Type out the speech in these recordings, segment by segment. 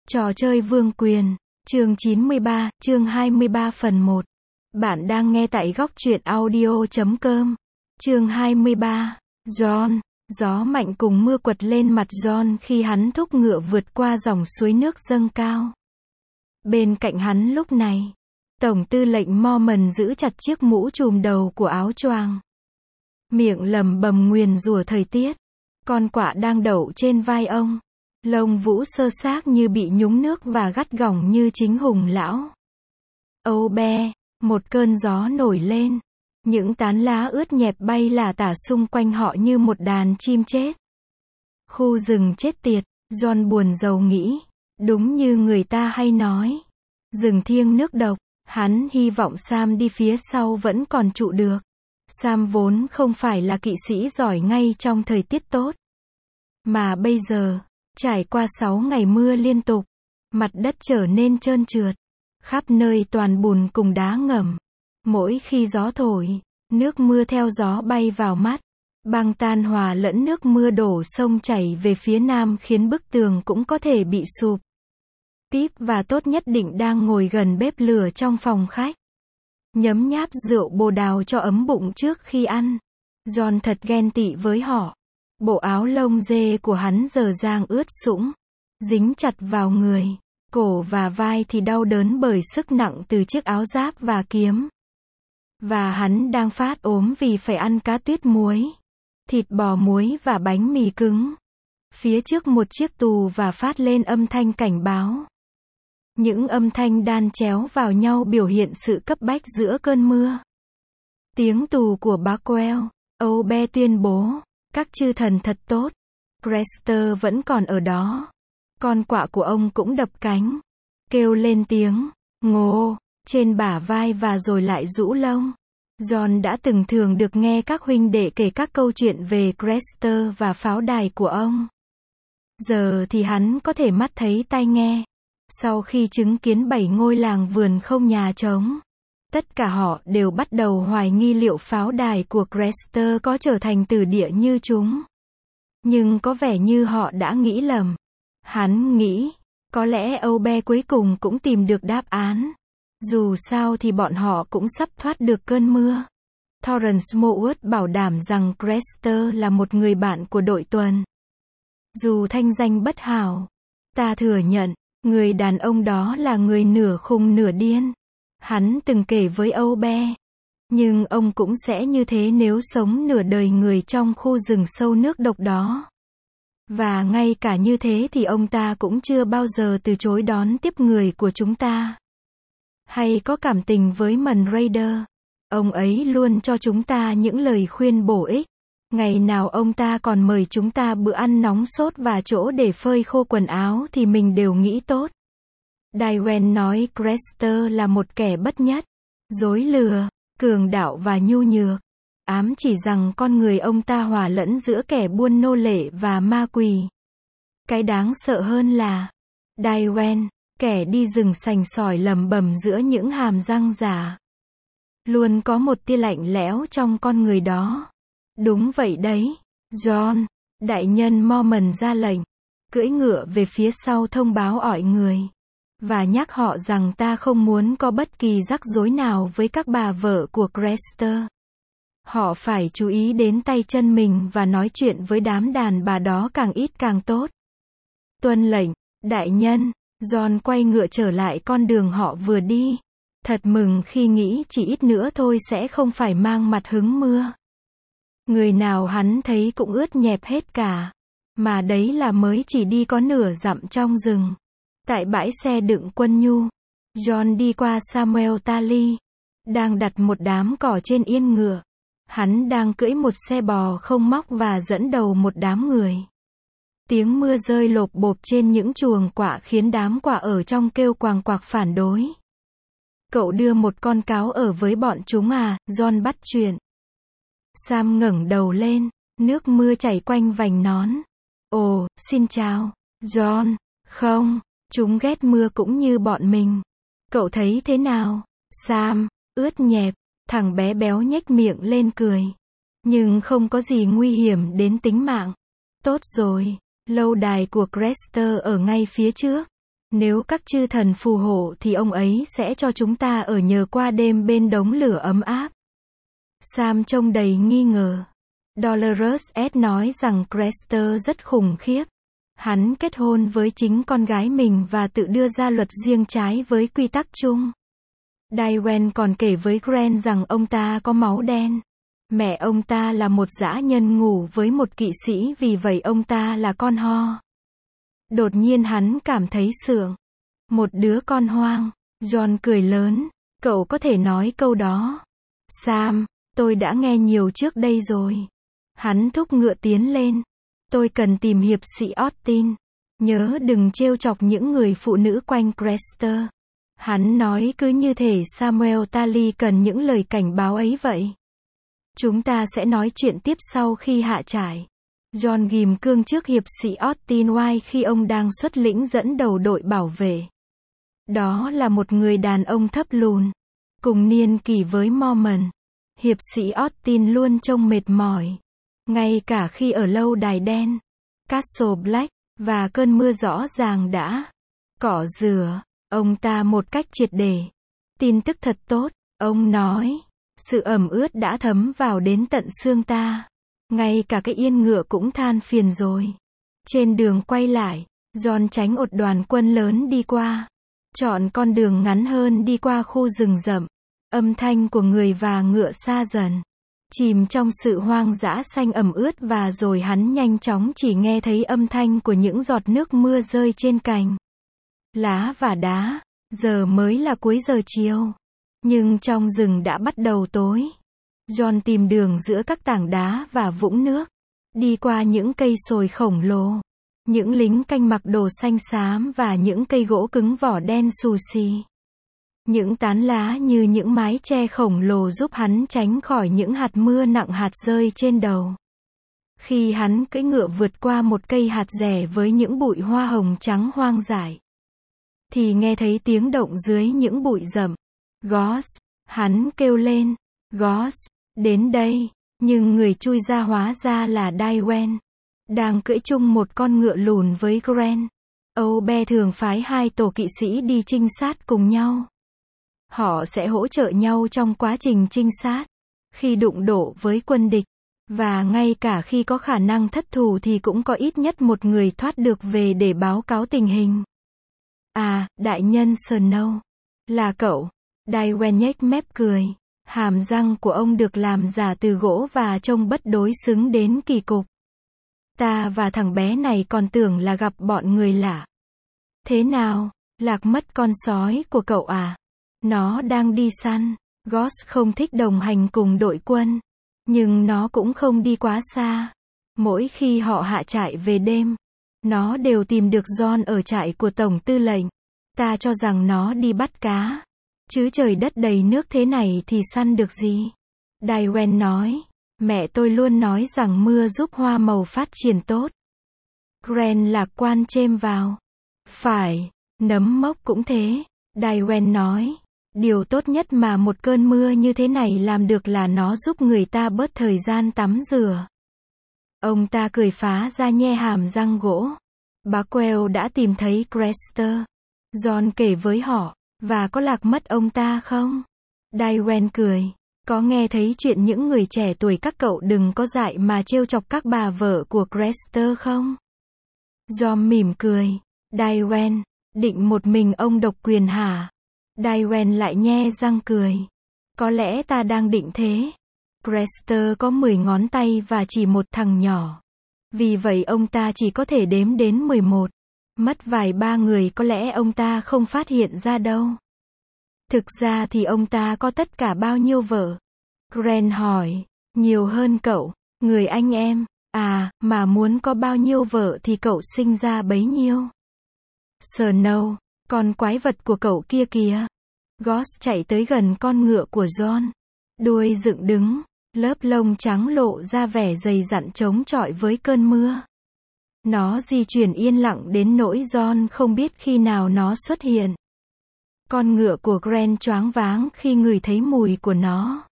Trò chơi vương quyền, chương 93, chương 23 phần 1. Bạn đang nghe tại góc truyện audio.com. Chương 23. Jon. Gió mạnh cùng mưa quật lên mặt Jon khi hắn thúc ngựa vượt qua dòng suối nước dâng cao. Bên cạnh hắn lúc này, Tổng tư lệnh Mormon giữ chặt chiếc mũ trùm đầu của áo choàng. Miệng lẩm bẩm nguyền rủa thời tiết. Con quạ đang đậu trên vai ông. Lông vũ xơ xác như bị nhúng nước và gắt gỏng như chính hùng lão. Âu be, một cơn gió nổi lên. Những tán lá ướt nhẹp bay lả tả xung quanh họ như một đàn chim chết. Khu rừng chết tiệt, Jon buồn rầu nghĩ. Đúng như người ta hay nói. Rừng thiêng nước độc, hắn hy vọng Sam đi phía sau vẫn còn trụ được. Sam vốn không phải là kỵ sĩ giỏi ngay trong thời tiết tốt. Mà bây giờ, trải qua 6 ngày mưa liên tục, mặt đất trở nên trơn trượt, khắp nơi toàn bùn cùng đá ngầm. Mỗi khi gió thổi, nước mưa theo gió bay vào mắt, băng tan hòa lẫn nước mưa đổ sông chảy về phía nam khiến bức tường cũng có thể bị sụp. Pip và Tốt nhất định đang ngồi gần bếp lửa trong phòng khách, nhấm nháp rượu bồ đào cho ấm bụng trước khi ăn. Jon thật ghen tị với họ. Bộ áo lông dê của hắn dở dang ướt sũng, dính chặt vào người, cổ và vai thì đau đớn bởi sức nặng từ chiếc áo giáp và kiếm. Và hắn đang phát ốm vì phải ăn cá tuyết muối, thịt bò muối và bánh mì cứng. Phía trước một chiếc tù và phát lên âm thanh cảnh báo. Những âm thanh đan chéo vào nhau biểu hiện sự cấp bách giữa cơn mưa. Tiếng tù của Barkwell, Âu be tuyên bố. Các chư thần thật tốt. Crester vẫn còn ở đó. Con quạ của ông cũng đập cánh, kêu lên tiếng ngô trên bả vai và rồi lại rũ lông. Jon đã từng thường được nghe các huynh đệ kể các câu chuyện về Crester và pháo đài của ông. Giờ thì hắn có thể mắt thấy tai nghe. Sau khi chứng kiến 7 ngôi làng vườn không nhà trống, tất cả họ đều bắt đầu hoài nghi liệu pháo đài của Crester có trở thành tử địa như chúng. Nhưng có vẻ như họ đã nghĩ lầm. Hắn nghĩ, có lẽ Âu be cuối cùng cũng tìm được đáp án. Dù sao thì bọn họ cũng sắp thoát được cơn mưa. Torrance Mowood bảo đảm rằng Crester là một người bạn của đội tuần. Dù thanh danh bất hảo, ta thừa nhận, người đàn ông đó là người nửa khùng nửa điên. Hắn từng kể với Âu be. Nhưng ông cũng sẽ như thế nếu sống nửa đời người trong khu rừng sâu nước độc đó. Và ngay cả như thế thì ông ta cũng chưa bao giờ từ chối đón tiếp người của chúng ta. Hay có cảm tình với Mần Raider. Ông ấy luôn cho chúng ta những lời khuyên bổ ích. Ngày nào ông ta còn mời chúng ta bữa ăn nóng sốt và chỗ để phơi khô quần áo thì mình đều nghĩ tốt. Daiwen nói Crester là một kẻ bất nhất, dối lừa, cường đạo và nhu nhược. Ám chỉ rằng con người ông ta hòa lẫn giữa kẻ buôn nô lệ và ma quỷ. Cái đáng sợ hơn là Daiwen, kẻ đi rừng sành sỏi lầm bầm giữa những hàm răng giả. Luôn có một tia lạnh lẽo trong con người đó. Đúng vậy đấy, Jon. Đại nhân Mormon ra lệnh, cưỡi ngựa về phía sau thông báo ỏi người. Và nhắc họ rằng ta không muốn có bất kỳ rắc rối nào với các bà vợ của Crester. Họ phải chú ý đến tay chân mình và nói chuyện với đám đàn bà đó càng ít càng tốt. Tuân lệnh, đại nhân. Jon quay ngựa trở lại con đường họ vừa đi. Thật mừng khi nghĩ chỉ ít nữa thôi sẽ không phải mang mặt hứng mưa. Người nào hắn thấy cũng ướt nhẹp hết cả. Mà đấy là mới chỉ đi có nửa dặm trong rừng. Tại bãi xe đựng quân nhu, Jon đi qua Samuel Tally, đang đặt một đám cỏ trên yên ngựa. Hắn đang cưỡi một xe bò không móc và dẫn đầu một đám người. Tiếng mưa rơi lộp bộp trên những chuồng quạ khiến đám quạ ở trong kêu quàng quạc phản đối. Cậu đưa một con cáo ở với bọn chúng à? Jon bắt chuyện. Sam ngẩng đầu lên, nước mưa chảy quanh vành nón. Ồ, xin chào, Jon. Không, chúng ghét mưa cũng như bọn mình. Cậu thấy thế nào? Sam, ướt nhẹp, thằng bé béo nhếch miệng lên cười. Nhưng không có gì nguy hiểm đến tính mạng. Tốt rồi, lâu đài của Crester ở ngay phía trước. Nếu các chư thần phù hộ thì ông ấy sẽ cho chúng ta ở nhờ qua đêm bên đống lửa ấm áp. Sam trông đầy nghi ngờ. Dolores S nói rằng Crester rất khủng khiếp. Hắn kết hôn với chính con gái mình và tự đưa ra luật riêng trái với quy tắc chung. Diane còn kể với Grant rằng ông ta có máu đen. Mẹ ông ta là một dã nhân ngủ với một kỵ sĩ, vì vậy ông ta là con ho. Đột nhiên hắn cảm thấy sượng. Một đứa con hoang. John cười lớn. Cậu có thể nói câu đó. Sam, tôi đã nghe nhiều trước đây rồi. Hắn thúc ngựa tiến lên. Tôi cần tìm hiệp sĩ Austin. Nhớ đừng trêu chọc những người phụ nữ quanh Crester. Hắn nói cứ như thể Samuel Tally cần những lời cảnh báo ấy vậy. Chúng ta sẽ nói chuyện tiếp sau khi hạ trại. John ghim cương trước hiệp sĩ Austin White khi ông đang xuất lĩnh dẫn đầu đội bảo vệ. Đó là một người đàn ông thấp lùn, cùng niên kỷ với Mormon. Hiệp sĩ Austin luôn trông mệt mỏi. Ngay cả khi ở lâu đài đen, Castle Black, và cơn mưa rõ ràng đã cỏ rửa ông ta một cách triệt để. Tin tức thật tốt, ông nói. Sự ẩm ướt đã thấm vào đến tận xương ta. Ngay cả cái yên ngựa cũng than phiền rồi. Trên đường quay lại, John tránh một đoàn quân lớn đi qua. Chọn con đường ngắn hơn đi qua khu rừng rậm. Âm thanh của người và ngựa xa dần. Chìm trong sự hoang dã xanh ẩm ướt, và rồi hắn nhanh chóng chỉ nghe thấy âm thanh của những giọt nước mưa rơi trên cành, lá và đá. Giờ mới là cuối giờ chiều. Nhưng trong rừng đã bắt đầu tối. John tìm đường giữa các tảng đá và vũng nước. Đi qua những cây sồi khổng lồ. Những lính canh mặc đồ xanh xám và những cây gỗ cứng vỏ đen xù xì. Những tán lá như những mái che khổng lồ giúp hắn tránh khỏi những hạt mưa nặng hạt rơi trên đầu. Khi hắn cưỡi ngựa vượt qua một cây hạt rẻ với những bụi hoa hồng trắng hoang dại, thì nghe thấy tiếng động dưới những bụi rậm. Goss, hắn kêu lên. Goss, đến đây. Nhưng người chui ra hóa ra là Diane, đang cưỡi chung một con ngựa lùn với Grant. Âu Be thường phái hai tổ kỵ sĩ đi trinh sát cùng nhau. Họ sẽ hỗ trợ nhau trong quá trình trinh sát, khi đụng độ với quân địch, và ngay cả khi có khả năng thất thủ thì cũng có ít nhất một người thoát được về để báo cáo tình hình. À, đại nhân Snow, là cậu. Diane nhếch mép cười. Hàm răng của ông được làm giả từ gỗ và trông bất đối xứng đến kỳ cục. Ta và thằng bé này còn tưởng là gặp bọn người lạ. Thế nào, lạc mất con sói của cậu à? Nó đang đi săn. Goss không thích đồng hành cùng đội quân. Nhưng nó cũng không đi quá xa. Mỗi khi họ hạ trại về đêm, nó đều tìm được John ở trại của Tổng tư lệnh. Ta cho rằng nó đi bắt cá. Chứ trời đất đầy nước thế này thì săn được gì? Diane nói. Mẹ tôi luôn nói rằng mưa giúp hoa màu phát triển tốt. Grant lạc quan chêm vào. Phải, nấm mốc cũng thế. Diane nói. Điều tốt nhất mà một cơn mưa như thế này làm được là nó giúp người ta bớt thời gian tắm rửa. Ông ta cười phá ra nhe hàm răng gỗ. Bá Quayle đã tìm thấy Crester. John kể với họ. Và có lạc mất ông ta không? Diane cười. Có nghe thấy chuyện những người trẻ tuổi các cậu đừng có dại mà trêu chọc các bà vợ của Crester không? John mỉm cười. Diane, định một mình ông độc quyền hả? Diane lại nhe răng cười. Có lẽ ta đang định thế. Crester có 10 ngón tay và chỉ một thằng nhỏ. Vì vậy ông ta chỉ có thể đếm đến 11. Mất vài ba người có lẽ ông ta không phát hiện ra đâu. Thực ra thì ông ta có tất cả bao nhiêu vợ? Grant hỏi. Nhiều hơn cậu, người anh em. À, mà muốn có bao nhiêu vợ thì cậu sinh ra bấy nhiêu. Snow, con quái vật của cậu kia kìa. Goss chạy tới gần con ngựa của John. Đuôi dựng đứng, lớp lông trắng lộ ra vẻ dày dặn chống chọi với cơn mưa. Nó di chuyển yên lặng đến nỗi John không biết khi nào nó xuất hiện. Con ngựa của Grant choáng váng khi ngửi thấy mùi của nó.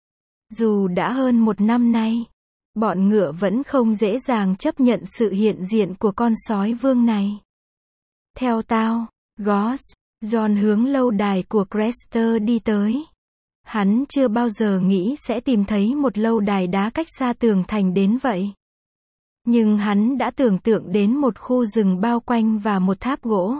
Dù đã hơn 1 năm nay, bọn ngựa vẫn không dễ dàng chấp nhận sự hiện diện của con sói vương này. Theo tao, Goss. John hướng lâu đài của Crester đi tới. Hắn chưa bao giờ nghĩ sẽ tìm thấy một lâu đài đá cách xa tường thành đến vậy. Nhưng hắn đã tưởng tượng đến một khu rừng bao quanh và một tháp gỗ.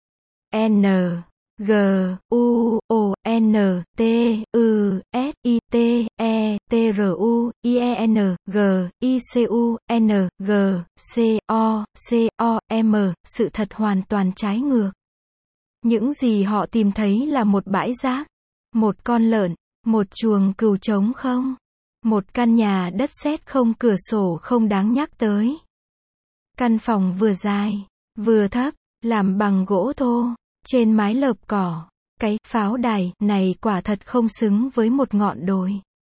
N. G. U. O. N. T. U. S. I. T. E. T. R. U. I. E. N. G. I. C. U. N. G. C. O. C. O. M. Sự thật hoàn toàn trái ngược. Những gì họ tìm thấy là một bãi rác, một con lợn, một chuồng cừu trống không, một căn nhà đất sét không cửa sổ không đáng nhắc tới. Căn phòng vừa dài, vừa thấp, làm bằng gỗ thô, trên mái lợp cỏ. Cái pháo đài này quả thật không xứng với một ngọn đồi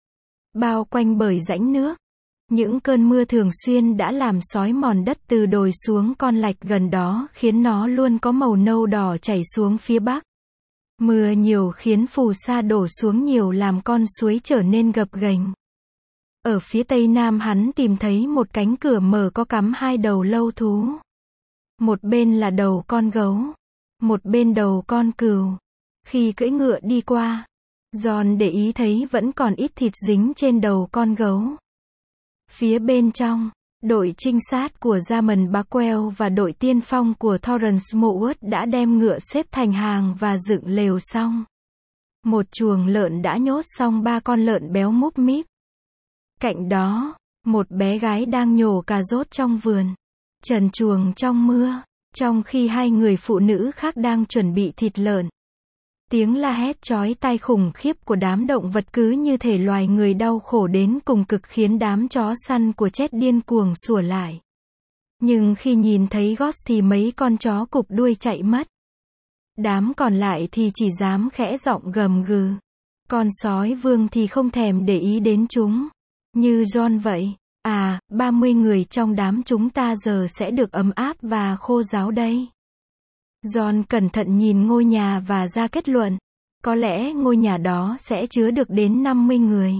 bao quanh bởi rãnh nước. Những cơn mưa thường xuyên đã làm xói mòn đất từ đồi xuống con lạch gần đó, khiến nó luôn có màu nâu đỏ chảy xuống phía bắc. Mưa nhiều khiến phù sa đổ xuống nhiều làm con suối trở nên gập ghềnh. Ở phía tây nam hắn tìm thấy một cánh cửa mở có cắm hai đầu lâu thú. Một bên là đầu con gấu, một bên đầu con cừu. Khi cưỡi ngựa đi qua, John để ý thấy vẫn còn ít thịt dính trên đầu con gấu. Phía bên trong, đội trinh sát của Jarman Backwell và đội tiên phong của Torrance Mowat đã đem ngựa xếp thành hàng và dựng lều xong. Một chuồng lợn đã nhốt xong 3 con lợn béo múp míp. Cạnh đó, một bé gái đang nhổ cà rốt trong vườn, trần truồng trong mưa, trong khi 2 người phụ nữ khác đang chuẩn bị thịt lợn. Tiếng la hét chói tai khủng khiếp của đám động vật cứ như thể loài người đau khổ đến cùng cực khiến đám chó săn của Chet điên cuồng sủa lại. Nhưng khi nhìn thấy Goss thì mấy con chó cụp đuôi chạy mất. Đám còn lại thì chỉ dám khẽ giọng gầm gừ. Con sói vương thì không thèm để ý đến chúng. Như John vậy. 30 người trong đám chúng ta giờ sẽ được ấm áp và khô ráo đây. John cẩn thận nhìn ngôi nhà và ra kết luận. Có lẽ ngôi nhà đó sẽ chứa được đến 50 người.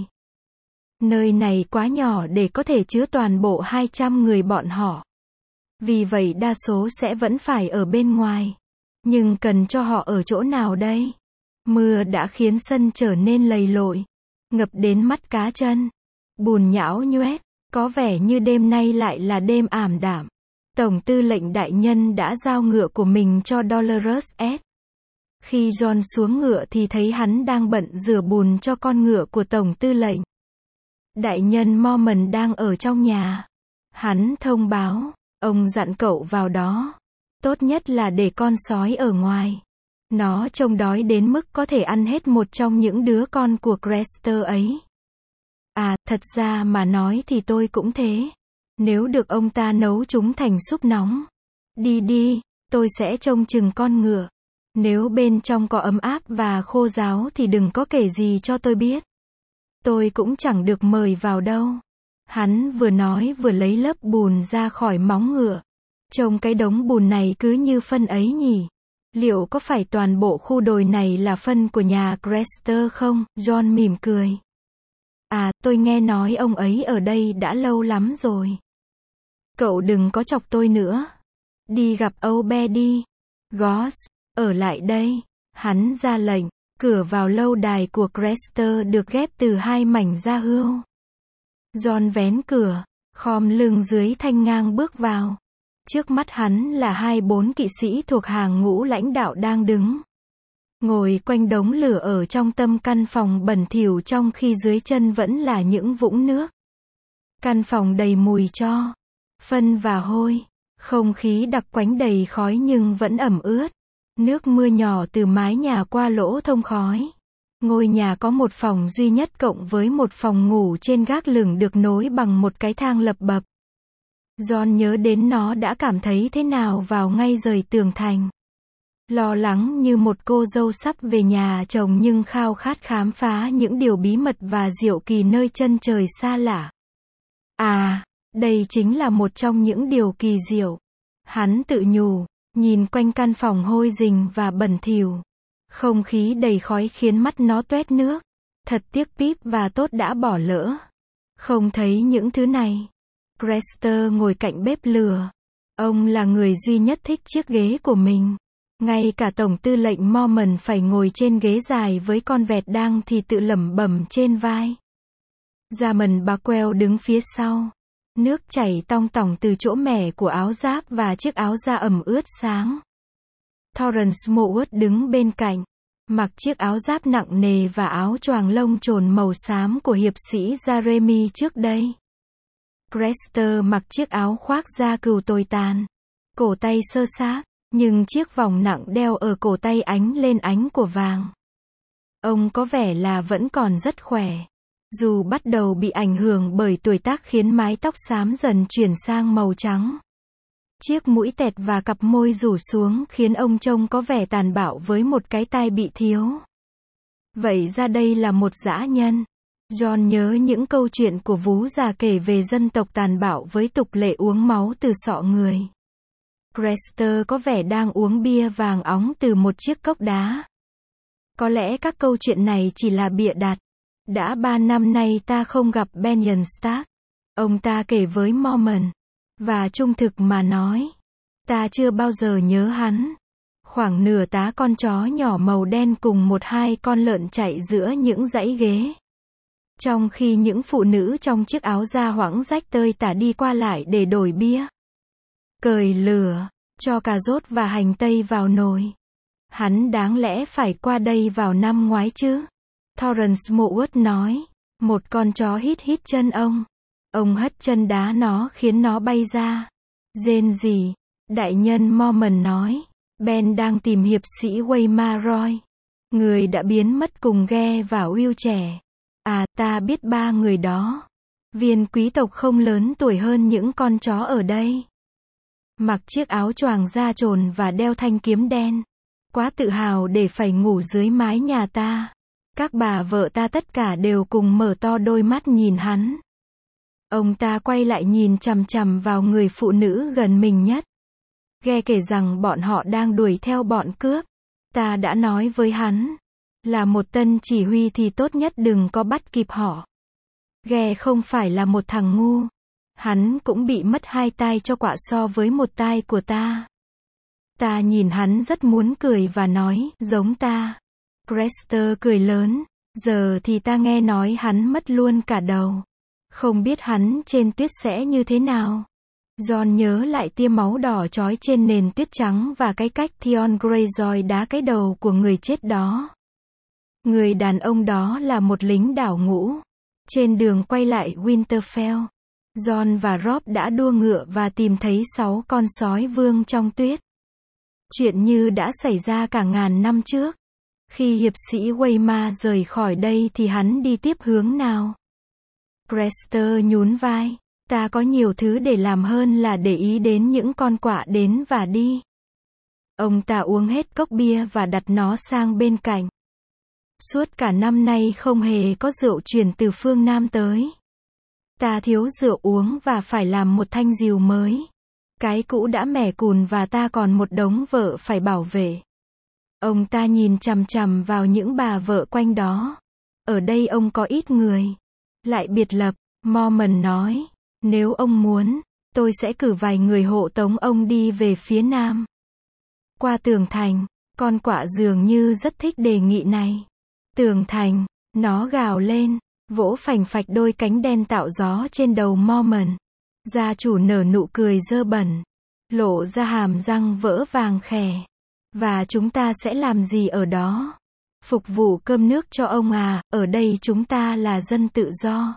Nơi này quá nhỏ để có thể chứa toàn bộ 200 người bọn họ. Vì vậy đa số sẽ vẫn phải ở bên ngoài. Nhưng cần cho họ ở chỗ nào đây? Mưa đã khiến sân trở nên lầy lội, ngập đến mắt cá chân. Bùn nhão nhoét, có vẻ như đêm nay lại là đêm ảm đạm. Tổng tư lệnh đại nhân đã giao ngựa của mình cho Dolores S. Khi John xuống ngựa thì thấy hắn đang bận rửa bùn cho con ngựa của tổng tư lệnh. Đại nhân Mormon đang ở trong nhà. Hắn thông báo, ông dặn cậu vào đó. Tốt nhất là để con sói ở ngoài. Nó trông đói đến mức có thể ăn hết một trong những đứa con của Crester ấy. Thật ra mà nói thì tôi cũng thế. Nếu được ông ta nấu chúng thành súp nóng. Đi, tôi sẽ trông chừng con ngựa. Nếu bên trong có ấm áp và khô ráo thì đừng có kể gì cho tôi biết. Tôi cũng chẳng được mời vào đâu. Hắn vừa nói vừa lấy lớp bùn ra khỏi móng ngựa. Trông cái đống bùn này cứ như phân ấy nhỉ. Liệu có phải toàn bộ khu đồi này là phân của nhà Crester không? John mỉm cười. Tôi nghe nói ông ấy ở đây đã lâu lắm rồi. Cậu đừng có chọc tôi nữa. Đi gặp Obe đi. Goss, ở lại đây. Hắn ra lệnh. Cửa vào lâu đài của Crester được ghép từ 2 mảnh da hươu. John vén cửa, khom lưng dưới thanh ngang bước vào. Trước mắt hắn là 24 kỵ sĩ thuộc hàng ngũ lãnh đạo đang đứng. Ngồi quanh đống lửa ở trong tâm căn phòng bẩn thỉu trong khi dưới chân vẫn là những vũng nước. Căn phòng đầy mùi tro, phân và hôi. Không khí đặc quánh đầy khói nhưng vẫn ẩm ướt. Nước mưa nhỏ từ mái nhà qua lỗ thông khói. Ngôi nhà có một phòng duy nhất cộng với một phòng ngủ trên gác lửng được nối bằng một cái thang lập bập. John nhớ đến nó đã cảm thấy thế nào vào ngay rời tường thành. Lo lắng như một cô dâu sắp về nhà chồng nhưng khao khát khám phá những điều bí mật và diệu kỳ nơi chân trời xa lạ. Đây chính là một trong những điều kỳ diệu. Hắn tự nhủ, nhìn quanh căn phòng hôi rình và bẩn thỉu. Không khí đầy khói khiến mắt nó toét nước. Thật tiếc Pip và Tốt đã bỏ lỡ. Không thấy những thứ này. Crester ngồi cạnh bếp lửa. Ông là người duy nhất thích chiếc ghế của mình. Ngay cả tổng tư lệnh Mormon phải ngồi trên ghế dài với con vẹt đang thì tự lẩm bẩm trên vai. Raymond Buckwell đứng phía sau. Nước chảy tong tỏng từ chỗ mẻ của áo giáp và chiếc áo da ẩm ướt sáng. Torrance Mowat đứng bên cạnh, mặc chiếc áo giáp nặng nề và áo choàng lông trồn màu xám của hiệp sĩ Jeremy trước đây. Grester mặc chiếc áo khoác da cừu tồi tàn, cổ tay xơ xác, nhưng chiếc vòng nặng đeo ở cổ tay ánh lên ánh của vàng. Ông có vẻ là vẫn còn rất khỏe. Dù bắt đầu bị ảnh hưởng bởi tuổi tác khiến mái tóc xám dần chuyển sang màu trắng. Chiếc mũi tẹt và cặp môi rủ xuống khiến ông trông có vẻ tàn bạo với một cái tai bị thiếu. Vậy ra đây là một dã nhân. John nhớ những câu chuyện của vú già kể về dân tộc tàn bạo với tục lệ uống máu từ sọ người. Grester có vẻ đang uống bia vàng óng từ một chiếc cốc đá. Có lẽ các câu chuyện này chỉ là bịa đặt. Đã 3 năm nay ta không gặp Benyon Stark. Ông ta kể với Mormon. Và trung thực mà nói, ta chưa bao giờ nhớ hắn. Khoảng nửa tá con chó nhỏ màu đen cùng 1-2 con lợn chạy giữa những dãy ghế. Trong khi những phụ nữ trong chiếc áo da hoãng rách tơi tả đi qua lại để đổi bia. Cởi lửa, cho cà rốt và hành tây vào nồi. Hắn đáng lẽ phải qua đây vào năm ngoái chứ. Torrance Mowat nói. Một con chó hít chân ông. Ông hất chân đá nó khiến nó bay ra. Rên rỉ. Đại nhân Mormon nói. Ben đang tìm hiệp sĩ Waymar Roy. Người đã biến mất cùng Ghe và Will trẻ. À, ta biết 3 người đó. Viên quý tộc không lớn tuổi hơn những con chó ở đây. Mặc chiếc áo choàng da trồn và đeo thanh kiếm đen. Quá tự hào để phải ngủ dưới mái nhà ta. Các bà vợ ta tất cả đều cùng mở to đôi mắt nhìn hắn. Ông ta quay lại nhìn chằm chằm vào người phụ nữ gần mình nhất. Ghe kể rằng bọn họ đang đuổi theo bọn cướp. Ta đã nói với hắn. Là một tân chỉ huy thì tốt nhất đừng có bắt kịp họ. Ghe không phải là một thằng ngu. Hắn cũng bị mất 2 tai cho quạ so với 1 tai của ta. Ta nhìn hắn rất muốn cười và nói, giống ta. Grester cười lớn. Giờ thì ta nghe nói hắn mất luôn cả đầu. Không biết hắn trên tuyết sẽ như thế nào. John nhớ lại tia máu đỏ chói trên nền tuyết trắng và cái cách Theon Greyjoy đá cái đầu của người chết đó. Người đàn ông đó là một lính đảo ngũ. Trên đường quay lại Winterfell, John và Robb đã đua ngựa và tìm thấy 6 con sói vương trong tuyết. Chuyện như đã xảy ra cả ngàn năm trước. Khi hiệp sĩ Waymar rời khỏi đây thì hắn đi tiếp hướng nào? Grester nhún vai. Ta có nhiều thứ để làm hơn là để ý đến những con quạ đến và đi. Ông ta uống hết cốc bia và đặt nó sang bên cạnh. Suốt cả năm nay không hề có rượu chuyển từ phương Nam tới. Ta thiếu rượu uống và phải làm một thanh rìu mới. Cái cũ đã mẻ cùn và ta còn một đống vợ phải bảo vệ. Ông ta nhìn chằm chằm vào những bà vợ quanh đó. Ở đây ông có ít người. Lại biệt lập, Mormon nói. Nếu ông muốn, tôi sẽ cử vài người hộ tống ông đi về phía Nam. Qua tường thành, con quạ dường như rất thích đề nghị này. Tường thành, nó gào lên, vỗ phành phạch đôi cánh đen tạo gió trên đầu Mormon. Gia chủ nở nụ cười dơ bẩn, lộ ra hàm răng vỡ vàng khè. Và chúng ta sẽ làm gì ở đó? Phục vụ cơm nước cho ông à, ở đây chúng ta là dân tự do.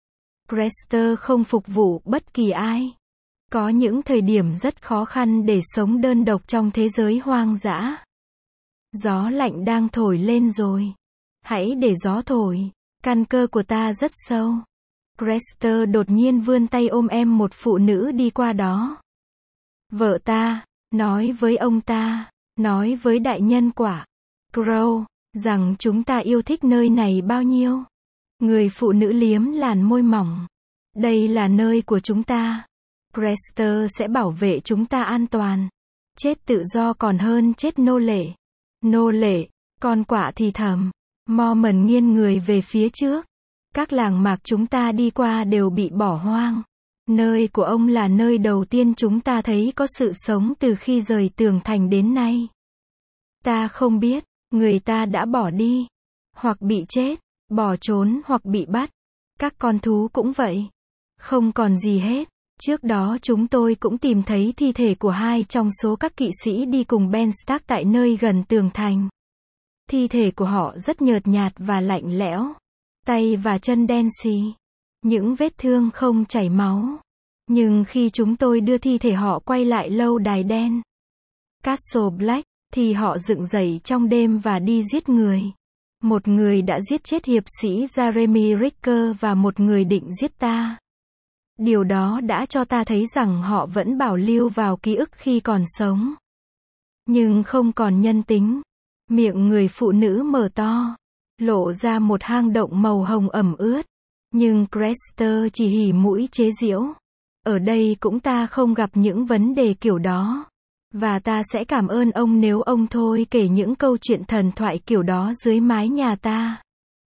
Grester không phục vụ bất kỳ ai. Có những thời điểm rất khó khăn để sống đơn độc trong thế giới hoang dã. Gió lạnh đang thổi lên rồi. Hãy để gió thổi. Căn cơ của ta rất sâu. Grester đột nhiên vươn tay ôm em một phụ nữ đi qua đó. Vợ ta, nói với ông ta, nói với đại nhân quả Crow, rằng chúng ta yêu thích nơi này bao nhiêu. Người phụ nữ liếm làn môi mỏng. Đây là nơi của chúng ta. Grester sẽ bảo vệ chúng ta an toàn. Chết tự do còn hơn chết nô lệ. Nô lệ, con quạ thì thầm. Mormon nghiêng người về phía trước. Các làng mạc chúng ta đi qua đều bị bỏ hoang. Nơi của ông là nơi đầu tiên chúng ta thấy có sự sống từ khi rời tường thành đến nay. Ta không biết, người ta đã bỏ đi, hoặc bị chết, bỏ trốn hoặc bị bắt. Các con thú cũng vậy. Không còn gì hết. Trước đó chúng tôi cũng tìm thấy thi thể của 2 trong số các kỵ sĩ đi cùng Ben Stark tại nơi gần tường thành. Thi thể của họ rất nhợt nhạt và lạnh lẽo. Tay và chân đen xì. Những vết thương không chảy máu. Nhưng khi chúng tôi đưa thi thể họ quay lại lâu đài đen, Castle Black, thì họ dựng dậy trong đêm và đi giết người. Một người đã giết chết hiệp sĩ Jeremy Ricker và một người định giết ta. Điều đó đã cho ta thấy rằng họ vẫn bảo lưu vào ký ức khi còn sống. Nhưng không còn nhân tính. Miệng người phụ nữ mở to, lộ ra một hang động màu hồng ẩm ướt. Nhưng Crester chỉ hỉ mũi chế giễu. Ở đây cũng ta không gặp những vấn đề kiểu đó. Và ta sẽ cảm ơn ông nếu ông thôi kể những câu chuyện thần thoại kiểu đó dưới mái nhà ta.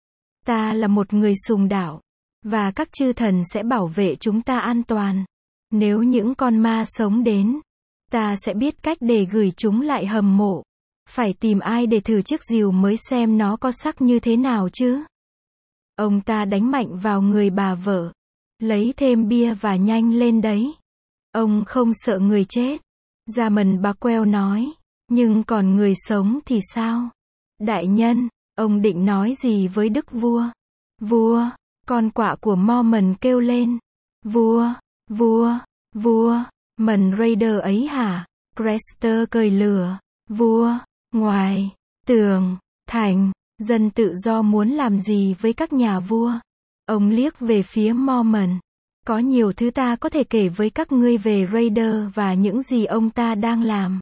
Ta là một người sùng đạo. Và các chư thần sẽ bảo vệ chúng ta an toàn. Nếu những con ma sống đến, ta sẽ biết cách để gửi chúng lại hầm mộ. Phải tìm ai để thử chiếc rìu mới xem nó có sắc như thế nào chứ. Ông ta đánh mạnh vào người bà vợ. Lấy thêm bia và nhanh lên đấy. Ông không sợ người chết. Ramon Barkwell nói. Nhưng còn người sống thì sao? Đại nhân, ông định nói gì với đức vua? Vua, con quạ của Mormon kêu lên. Vua, vua, vua, mần Raider ấy hả? Crester cười lửa. Vua, ngoài, tường, thành, dân tự do muốn làm gì với các nhà vua? Ông liếc về phía Mormon. Có nhiều thứ ta có thể kể với các ngươi về Raider và những gì ông ta đang làm.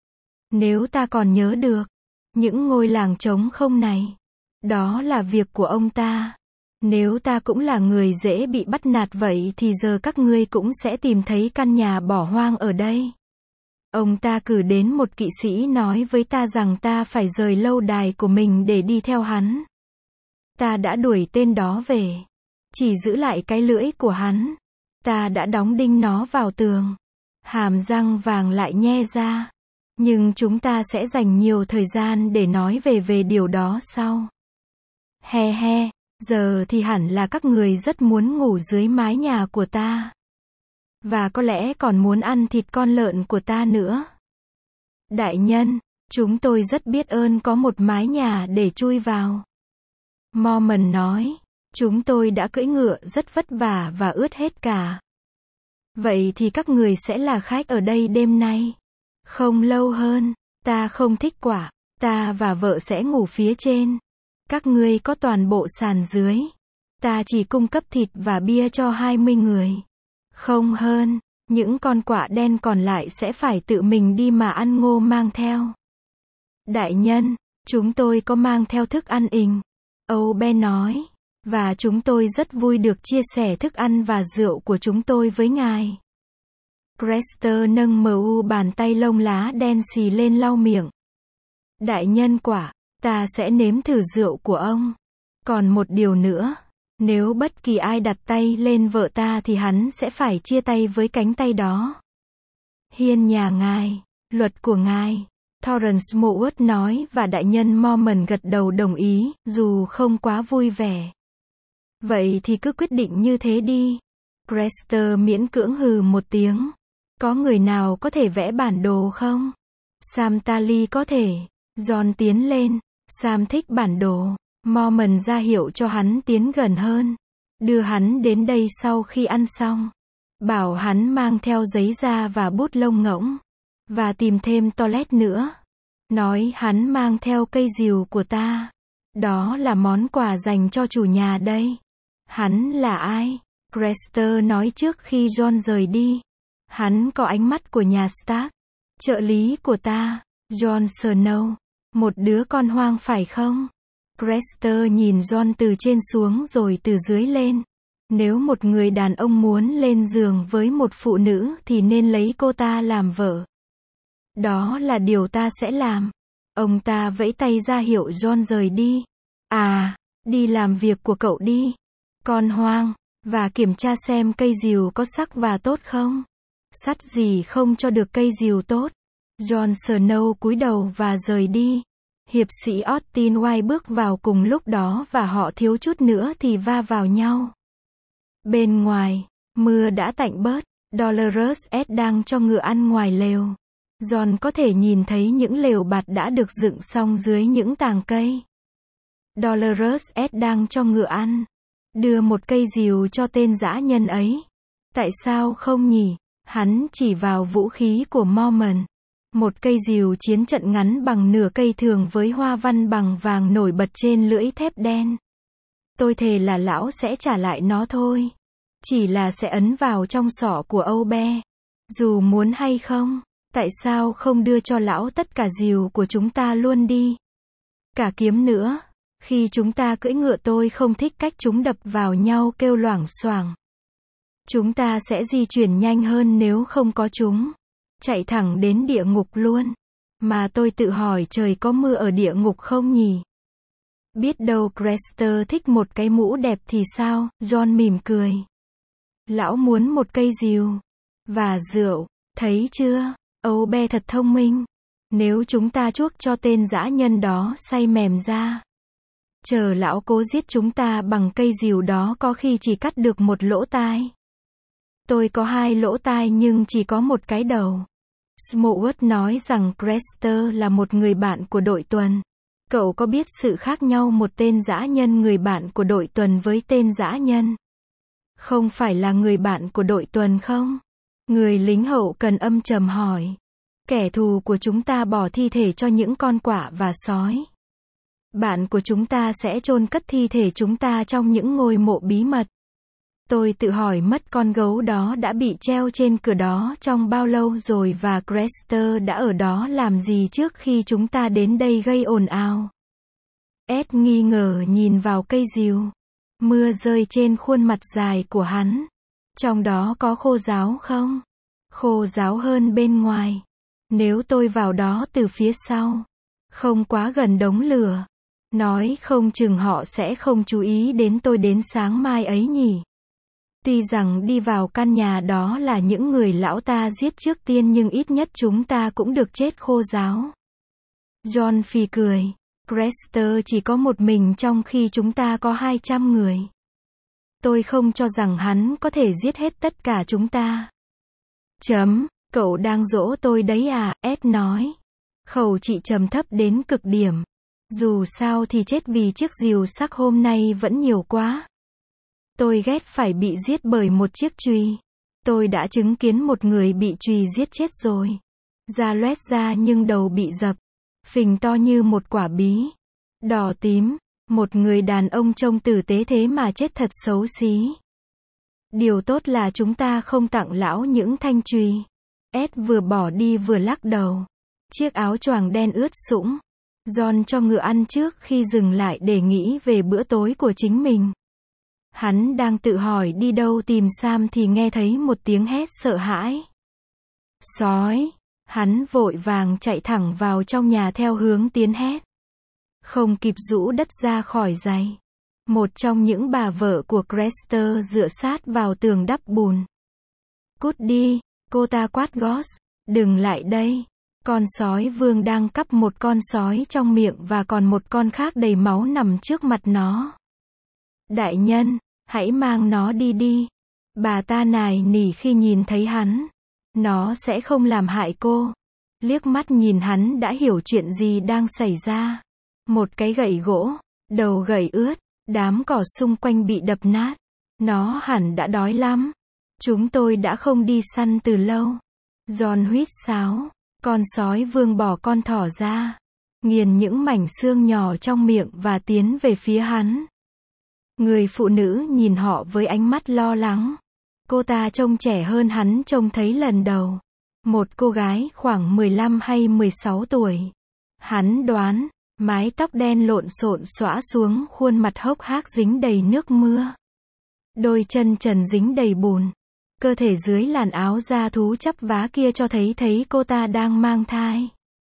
Nếu ta còn nhớ được, những ngôi làng trống không này, đó là việc của ông ta. Nếu ta cũng là người dễ bị bắt nạt vậy thì giờ các ngươi cũng sẽ tìm thấy căn nhà bỏ hoang ở đây. Ông ta cử đến một kỵ sĩ nói với ta rằng ta phải rời lâu đài của mình để đi theo hắn. Ta đã đuổi tên đó về. Chỉ giữ lại cái lưỡi của hắn. Ta đã đóng đinh nó vào tường. Hàm răng vàng lại nhe ra. Nhưng chúng ta sẽ dành nhiều thời gian để nói về điều đó sau. He he, giờ thì hẳn là các người rất muốn ngủ dưới mái nhà của ta. Và có lẽ còn muốn ăn thịt con lợn của ta nữa. Đại nhân, chúng tôi rất biết ơn có một mái nhà để chui vào. Mormon nói. Chúng tôi đã cưỡi ngựa rất vất vả và ướt hết cả. Vậy thì các người sẽ là khách ở đây đêm nay. Không lâu hơn, ta không thích quả, ta và vợ sẽ ngủ phía trên. Các ngươi có toàn bộ sàn dưới. Ta chỉ cung cấp thịt và bia cho 20 người. Không hơn, những con quạ đen còn lại sẽ phải tự mình đi mà ăn ngô mang theo. Đại nhân, chúng tôi có mang theo thức ăn ình. Âu Ben nói. Và chúng tôi rất vui được chia sẻ thức ăn và rượu của chúng tôi với ngài. Crester nâng bàn tay lông lá đen xì lên lau miệng. Đại nhân quả, ta sẽ nếm thử rượu của ông. Còn một điều nữa, nếu bất kỳ ai đặt tay lên vợ ta thì hắn sẽ phải chia tay với cánh tay đó. Hiên nhà ngài, luật của ngài, Torrance Mowat nói và đại nhân Mormon gật đầu đồng ý, dù không quá vui vẻ. Vậy thì cứ quyết định như thế đi. Crester miễn cưỡng hừ một tiếng. Có người nào có thể vẽ bản đồ không? Sam Tally có thể. John tiến lên. Sam thích bản đồ. Mormon ra hiệu cho hắn tiến gần hơn. Đưa hắn đến đây sau khi ăn xong. Bảo hắn mang theo giấy da và bút lông ngỗng. Và tìm thêm toilet nữa. Nói hắn mang theo cây rìu của ta. Đó là món quà dành cho chủ nhà đây. Hắn là ai? Crester nói trước khi John rời đi. Hắn có ánh mắt của nhà Stark. Trợ lý của ta, Jon Snow. Một đứa con hoang phải không? Crester nhìn John từ trên xuống rồi từ dưới lên. Nếu một người đàn ông muốn lên giường với một phụ nữ thì nên lấy cô ta làm vợ. Đó là điều ta sẽ làm. Ông ta vẫy tay ra hiệu John rời đi. À, đi làm việc của cậu đi. Con hoang, và kiểm tra xem cây rìu có sắc và tốt không. Sắt gì không cho được cây rìu tốt. Jon Snow cúi đầu và rời đi. Hiệp sĩ Austin White bước vào cùng lúc đó và họ thiếu chút nữa thì va vào nhau. Bên ngoài, mưa đã tạnh bớt. Dolores S đang cho ngựa ăn ngoài lều. Jon có thể nhìn thấy những lều bạt đã được dựng xong dưới những tàng cây. Dolores S đang cho ngựa ăn. Đưa một cây rìu cho tên dã nhân ấy. Tại sao không nhỉ? Hắn chỉ vào vũ khí của Mormon. Một cây rìu chiến trận ngắn bằng nửa cây thường với hoa văn bằng vàng nổi bật trên lưỡi thép đen. Tôi thề là lão sẽ trả lại nó thôi. Chỉ là sẽ ấn vào trong sọ của Âu Be. Dù muốn hay không, tại sao không đưa cho lão tất cả rìu của chúng ta luôn đi? Cả kiếm nữa. Khi chúng ta cưỡi ngựa tôi không thích cách chúng đập vào nhau kêu loảng xoảng. Chúng ta sẽ di chuyển nhanh hơn nếu không có chúng. Chạy thẳng đến địa ngục luôn. Mà tôi tự hỏi trời có mưa ở địa ngục không nhỉ? Biết đâu Crester thích một cái mũ đẹp thì sao? Jon mỉm cười. Lão muốn một cây rìu. Và rượu. Thấy chưa? Âu Be thật thông minh. Nếu chúng ta chuốc cho tên dã nhân đó say mềm ra. Chờ lão cố giết chúng ta bằng cây rìu đó có khi chỉ cắt được một lỗ tai. Tôi có 2 lỗ tai nhưng chỉ có một cái đầu. Smallwood nói rằng Crester là một người bạn của đội tuần. Cậu có biết sự khác nhau một tên dã nhân người bạn của đội tuần với tên dã nhân? Không phải là người bạn của đội tuần không? Người lính hậu cần âm trầm hỏi. Kẻ thù của chúng ta bỏ thi thể cho những con quạ và sói. Bạn của chúng ta sẽ chôn cất thi thể chúng ta trong những ngôi mộ bí mật. Tôi tự hỏi mất con gấu đó đã bị treo trên cửa đó trong bao lâu rồi và Crester đã ở đó làm gì trước khi chúng ta đến đây gây ồn ào. Ed nghi ngờ nhìn vào cây rìu. Mưa rơi trên khuôn mặt dài của hắn. Trong đó có khô ráo không? Khô ráo hơn bên ngoài. Nếu tôi vào đó từ phía sau. Không quá gần đống lửa. Nói không chừng họ sẽ không chú ý đến tôi đến sáng mai ấy nhỉ. Tuy rằng đi vào căn nhà đó là những người lão ta giết trước tiên nhưng ít nhất chúng ta cũng được chết khô ráo. Jon phì cười. Crester chỉ có một mình trong khi chúng ta có 200 người. Tôi không cho rằng hắn có thể giết hết tất cả chúng ta. Cậu đang dỗ tôi đấy à, Ed nói. Khẩu chị trầm thấp đến cực điểm. Dù sao thì chết vì chiếc rìu sắc hôm nay vẫn nhiều quá. Tôi ghét phải bị giết bởi một chiếc chùy. Tôi đã chứng kiến một người bị chùy giết chết rồi. Da loét ra nhưng đầu bị dập. Phình to như một quả bí. Đỏ tím. Một người đàn ông trông tử tế thế mà chết thật xấu xí. Điều tốt là chúng ta không tặng lão những thanh chùy. Ed vừa bỏ đi vừa lắc đầu. Chiếc áo choàng đen ướt sũng. Jon cho ngựa ăn trước khi dừng lại để nghĩ về bữa tối của chính mình. Hắn đang tự hỏi đi đâu tìm Sam thì nghe thấy một tiếng hét sợ hãi. Sói! Hắn vội vàng chạy thẳng vào trong nhà theo hướng tiếng hét. Không kịp rũ đất ra khỏi giày. Một trong những bà vợ của Crester dựa sát vào tường đắp bùn. Cút đi, cô ta quát Goss. Đừng lại đây. Con sói vương đang cắp một con sói trong miệng và còn một con khác đầy máu nằm trước mặt nó. Đại nhân, hãy mang nó đi đi. Bà ta nài nỉ khi nhìn thấy hắn. Nó sẽ không làm hại cô. Liếc mắt nhìn hắn đã hiểu chuyện gì đang xảy ra. Một cái gậy gỗ, đầu gậy ướt, đám cỏ xung quanh bị đập nát. Nó hẳn đã đói lắm. Chúng tôi đã không đi săn từ lâu. Jon huýt sáo. Con sói vương bỏ con thỏ ra. Nghiền những mảnh xương nhỏ trong miệng và tiến về phía hắn. Người phụ nữ nhìn họ với ánh mắt lo lắng. Cô ta trông trẻ hơn hắn trông thấy lần đầu. Một cô gái khoảng 15 hay 16 tuổi. Hắn đoán, mái tóc đen lộn xộn xõa xuống khuôn mặt hốc hác dính đầy nước mưa. Đôi chân trần dính đầy bùn. Cơ thể dưới làn áo da thú chắp vá kia cho thấy cô ta đang mang thai.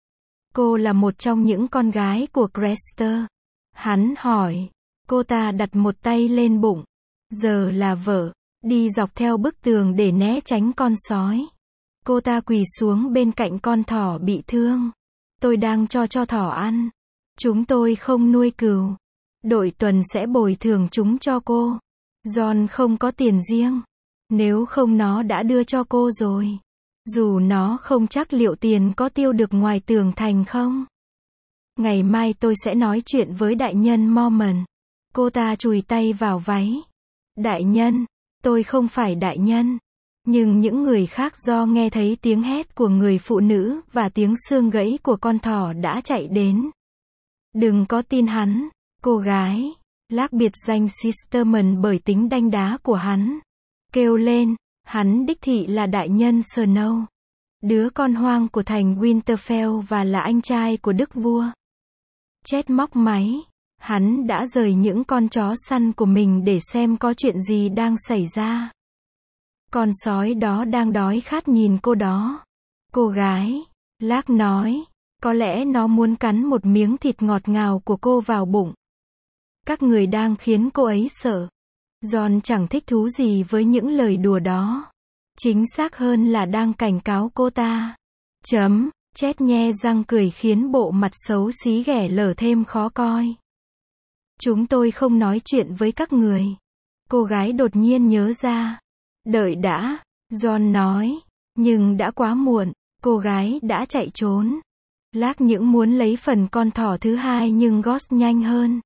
Cô là một trong những con gái của Crester. Hắn hỏi. Cô ta đặt một tay lên bụng. Giờ là vợ. Đi dọc theo bức tường để né tránh con sói. Cô ta quỳ xuống bên cạnh con thỏ bị thương. Tôi đang cho thỏ ăn. Chúng tôi không nuôi cừu. Đội tuần sẽ bồi thường chúng cho cô. John không có tiền riêng. Nếu không nó đã đưa cho cô rồi. Dù nó không chắc liệu tiền có tiêu được ngoài tường thành không. Ngày mai tôi sẽ nói chuyện với đại nhân Mormon. Cô ta chùi tay vào váy. Đại nhân, tôi không phải đại nhân. Nhưng những người khác do nghe thấy tiếng hét của người phụ nữ và tiếng xương gãy của con thỏ đã chạy đến. Đừng có tin hắn, cô gái. Lác biệt danh Sisterman bởi tính đanh đá của hắn. Kêu lên, hắn đích thị là đại nhân Snow. Đứa con hoang của thành Winterfell và là anh trai của đức vua. Chết móc máy. Hắn đã rời những con chó săn của mình để xem có chuyện gì đang xảy ra. Con sói đó đang đói khát nhìn cô đó. Cô gái, Lác nói, có lẽ nó muốn cắn một miếng thịt ngọt ngào của cô vào bụng. Các người đang khiến cô ấy sợ. John chẳng thích thú gì với những lời đùa đó. Chính xác hơn là đang cảnh cáo cô ta. Chết nhe răng cười khiến bộ mặt xấu xí ghẻ lở thêm khó coi. Chúng tôi không nói chuyện với các người. Cô gái đột nhiên nhớ ra. Đợi đã, John nói. Nhưng đã quá muộn, cô gái đã chạy trốn. Lác những muốn lấy phần con thỏ thứ hai nhưng Ghost nhanh hơn.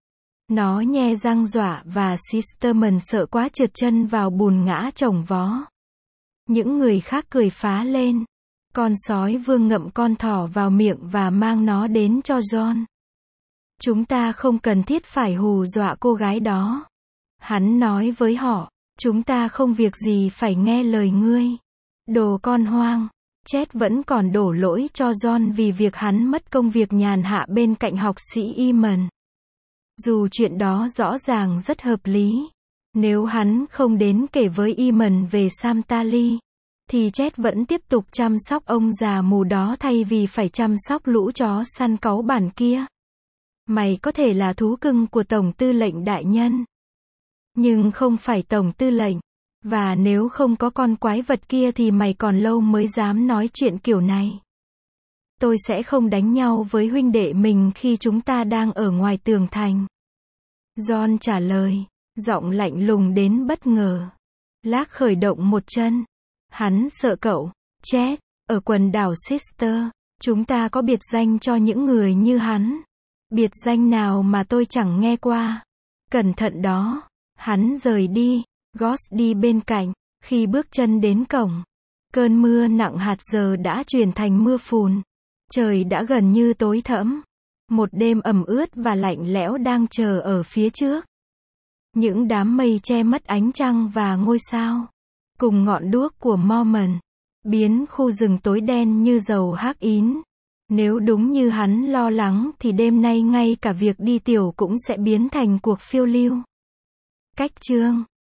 Nó nhe răng dọa và Sisterman sợ quá trượt chân vào bùn ngã chồng vó. Những người khác cười phá lên. Con sói vương ngậm con thỏ vào miệng và mang nó đến cho John. Chúng ta không cần thiết phải hù dọa cô gái đó. Hắn nói với họ, chúng ta không việc gì phải nghe lời ngươi. Đồ con hoang. Chết vẫn còn đổ lỗi cho John vì việc hắn mất công việc nhàn hạ bên cạnh học sĩ Eamon. Dù chuyện đó rõ ràng rất hợp lý. Nếu hắn không đến kể với Eamon về Samtali, thì Chết vẫn tiếp tục chăm sóc ông già mù đó thay vì phải chăm sóc lũ chó săn cáu bản kia. Mày có thể là thú cưng của Tổng tư lệnh đại nhân, nhưng không phải Tổng tư lệnh. Và nếu không có con quái vật kia thì mày còn lâu mới dám nói chuyện kiểu này. Tôi sẽ không đánh nhau với huynh đệ mình khi chúng ta đang ở ngoài tường thành. John trả lời, giọng lạnh lùng đến bất ngờ. Lác khởi động một chân. Hắn sợ cậu. Chết. Ở quần đảo Sister, chúng ta có biệt danh cho những người như hắn. Biệt danh nào mà tôi chẳng nghe qua. Cẩn thận đó. Hắn rời đi. Ghost đi bên cạnh. Khi bước chân đến cổng, cơn mưa nặng hạt giờ đã chuyển thành mưa phùn. Trời đã gần như tối thẫm. Một đêm ẩm ướt và lạnh lẽo đang chờ ở phía trước. Những đám mây che mất ánh trăng và ngôi sao, cùng ngọn đuốc của Mormon, biến khu rừng tối đen như dầu hắc ín. Nếu đúng như hắn lo lắng thì đêm nay ngay cả việc đi tiểu cũng sẽ biến thành cuộc phiêu lưu. Cách chương